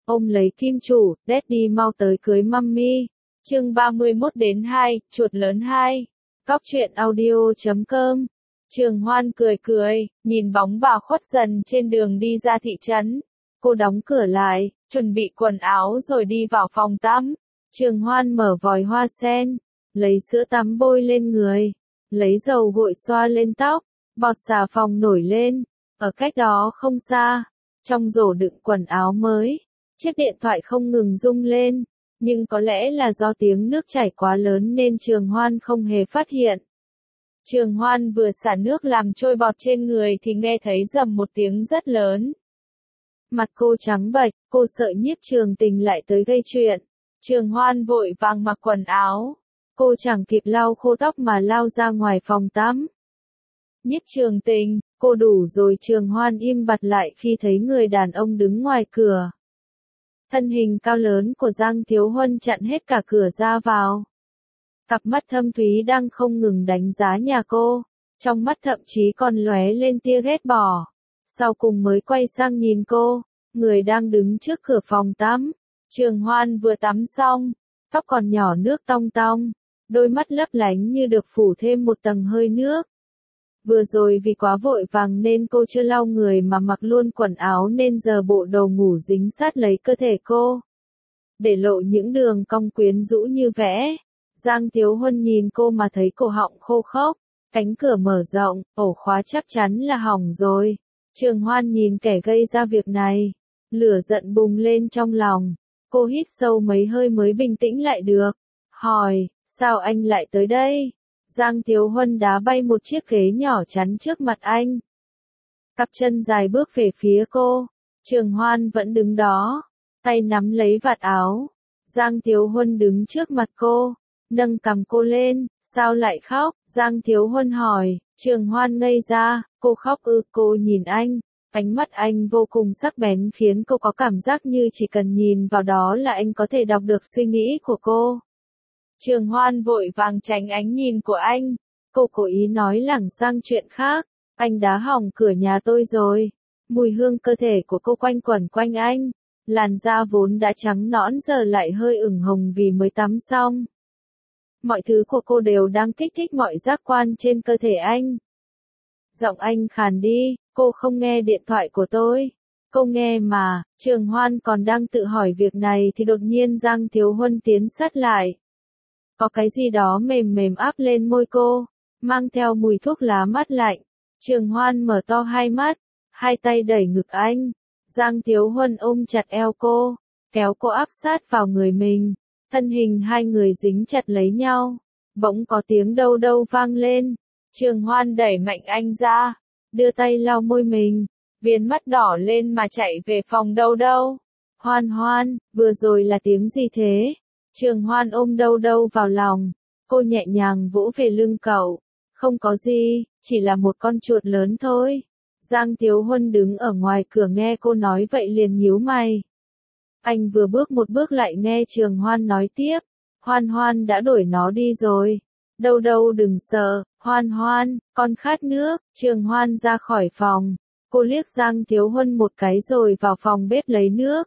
ôm lấy kim chủ, Daddy mau tới cưới mummy. Chương 31-2, chuột lớn 2. Cóc truyện audio.com. Trường Hoan cười cười, nhìn bóng bà khuất dần trên đường đi ra thị trấn. Cô đóng cửa lại, chuẩn bị quần áo rồi đi vào phòng tắm. Trường Hoan mở vòi hoa sen, lấy sữa tắm bôi lên người, lấy dầu gội xoa lên tóc, bọt xà phòng nổi lên. Ở cách đó không xa, trong rổ đựng quần áo mới, chiếc điện thoại không ngừng rung lên, nhưng có lẽ là do tiếng nước chảy quá lớn nên Trường Hoan không hề phát hiện. Trường Hoan vừa xả nước làm trôi bọt trên người thì nghe thấy rầm một tiếng rất lớn. Mặt cô trắng bệch, cô sợ Nhiếp Trường Tình lại tới gây chuyện. Trường Hoan vội vàng mặc quần áo. Cô chẳng kịp lau khô tóc mà lao ra ngoài phòng tắm. Nhiếp Trường Tình, cô đủ rồi. Trường Hoan im bặt lại khi thấy người đàn ông đứng ngoài cửa. Thân hình cao lớn của Giang Thiếu Huân chặn hết cả cửa ra vào. Cặp mắt thâm thúy đang không ngừng đánh giá nhà cô, trong mắt thậm chí còn lóe lên tia ghét bỏ. Sau cùng mới quay sang nhìn cô, người đang đứng trước cửa phòng tắm. Trường Hoan vừa tắm xong, tóc còn nhỏ nước tong tong, đôi mắt lấp lánh như được phủ thêm một tầng hơi nước. Vừa rồi vì quá vội vàng nên cô chưa lau người mà mặc luôn quần áo nên giờ bộ đồ ngủ dính sát lấy cơ thể cô, để lộ những đường cong quyến rũ như vẽ. Giang Thiếu Huân nhìn cô mà thấy cổ họng khô khốc, cánh cửa mở rộng, ổ khóa chắc chắn là hỏng rồi. Trường Hoan nhìn kẻ gây ra việc này, lửa giận bùng lên trong lòng. Cô hít sâu mấy hơi mới bình tĩnh lại được, hỏi, sao anh lại tới đây? Giang Thiếu Huân đá bay một chiếc ghế nhỏ chắn trước mặt anh. Cặp chân dài bước về phía cô. Trường Hoan vẫn đứng đó, tay nắm lấy vạt áo. Giang Thiếu Huân đứng trước mặt cô, nâng cằm cô lên, sao lại khóc? Giang Thiếu Huân hỏi. Trường Hoan ngây ra, cô khóc ư? Cô nhìn anh, ánh mắt anh vô cùng sắc bén khiến cô có cảm giác như chỉ cần nhìn vào đó là anh có thể đọc được suy nghĩ của cô. Trường Hoan vội vàng tránh ánh nhìn của anh, cô cố ý nói lảng sang chuyện khác, anh đá hỏng cửa nhà tôi rồi. Mùi hương cơ thể của cô quanh quẩn quanh anh, làn da vốn đã trắng nõn giờ lại hơi ửng hồng vì mới tắm xong. Mọi thứ của cô đều đang kích thích mọi giác quan trên cơ thể anh. Giọng anh khàn đi, cô không nghe điện thoại của tôi. Cô nghe mà. Trường Hoan còn đang tự hỏi việc này thì đột nhiên Giang Thiếu Huân tiến sát lại. Có cái gì đó mềm mềm áp lên môi cô, mang theo mùi thuốc lá mát lạnh. Trường Hoan mở to hai mắt, hai tay đẩy ngực anh. Giang Thiếu Huân ôm chặt eo cô, kéo cô áp sát vào người mình. Thân hình hai người dính chặt lấy nhau. Bỗng có tiếng đâu đâu vang lên. Trường Hoan đẩy mạnh anh ra, đưa tay lau môi mình, viền mắt đỏ lên mà chạy về phòng đâu đâu. Hoan Hoan, vừa rồi là tiếng gì thế? Trường Hoan ôm đâu đâu vào lòng, cô nhẹ nhàng vỗ về lưng cậu. Không có gì, chỉ là một con chuột lớn thôi. Giang Thiếu Huân đứng ở ngoài cửa nghe cô nói vậy liền nhíu mày. Anh vừa bước một bước lại nghe Trường Hoan nói tiếp. Hoan Hoan đã đuổi nó đi rồi. Đâu đâu đừng sợ, Hoan Hoan, con khát nước. Trường Hoan ra khỏi phòng. Cô liếc Giang Thiếu Huân một cái rồi vào phòng bếp lấy nước.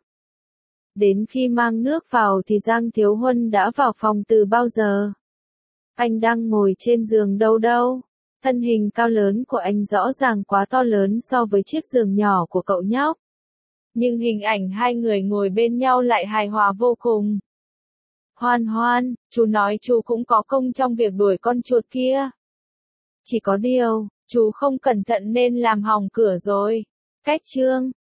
Đến khi mang nước vào thì Giang Thiếu Huân đã vào phòng từ bao giờ. Anh đang ngồi trên giường đâu đâu. Thân hình cao lớn của anh rõ ràng quá to lớn so với chiếc giường nhỏ của cậu nhóc. Nhưng hình ảnh hai người ngồi bên nhau lại hài hòa vô cùng. Hoan Hoan, chú nói chú cũng có công trong việc đuổi con chuột kia. Chỉ có điều, chú không cẩn thận nên làm hỏng cửa rồi. Cách chương